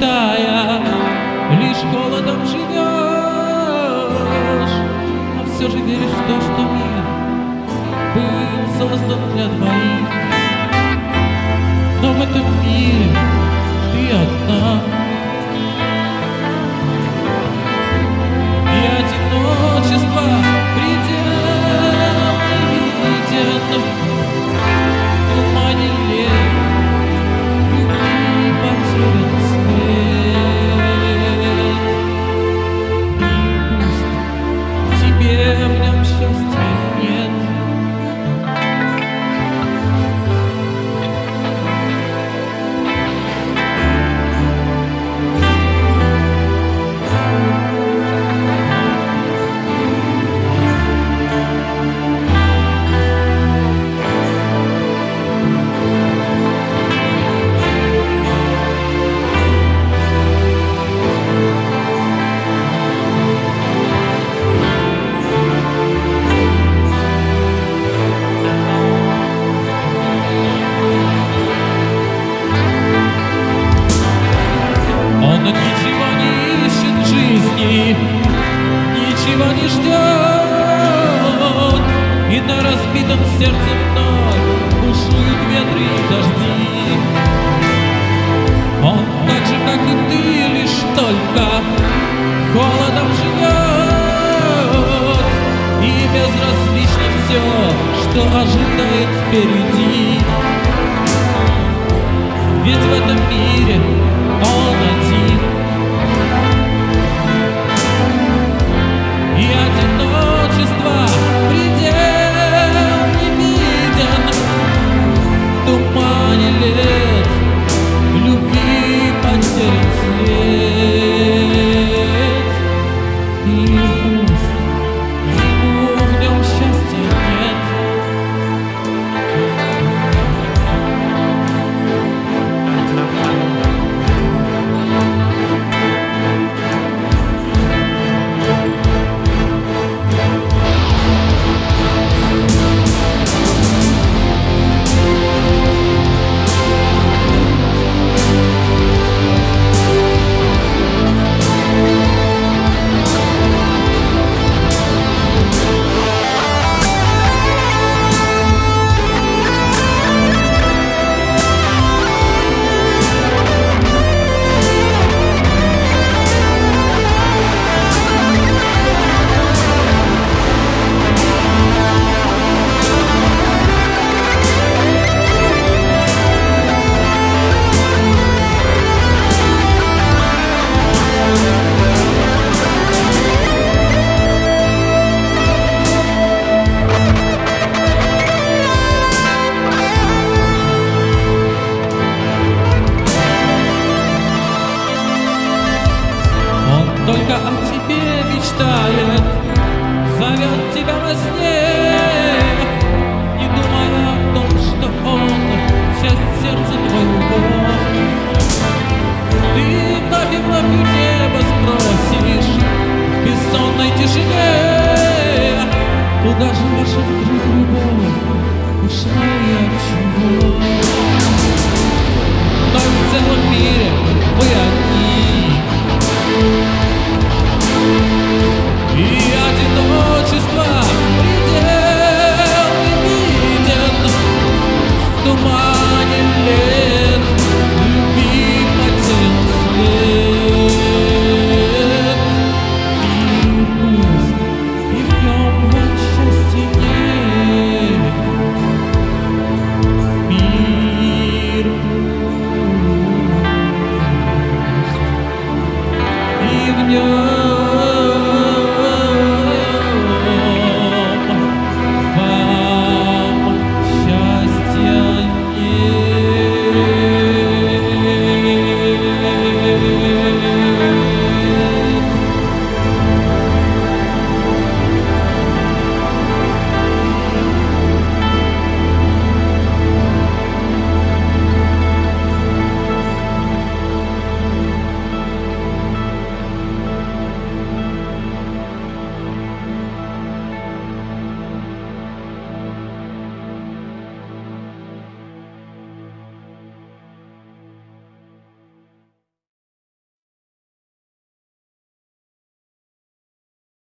мечтая, лишь холодом живешь, но все же веришь в то, что мир был создан для двоих. Но в этом мире ты одна, и одиночество предел не виден. В тумане лет любви потерян след. Мир пуст, тебе в нем счастья нет. Он ничего не ищет в жизни, ничего не ждет, и на разбитом сердце вновь бушуют ветры и дожди. Он так же, как и ты, лишь только холодом живет, и безразлично все, что ожидает впереди. Ведь в этом мире он один, и одиночество предел не виден. В тумане лет любви потерян след. Мир пуст, ему в нем счастья нет. Только о тебе мечтает, зовет тебя во сне, не думая о том, что он часть сердца твоего. Ты вновь и вновь у неба спросишь в бессонной тишине, куда же ваша вдруг любовь ушла и отчего? Вновь в целом мире вы одни,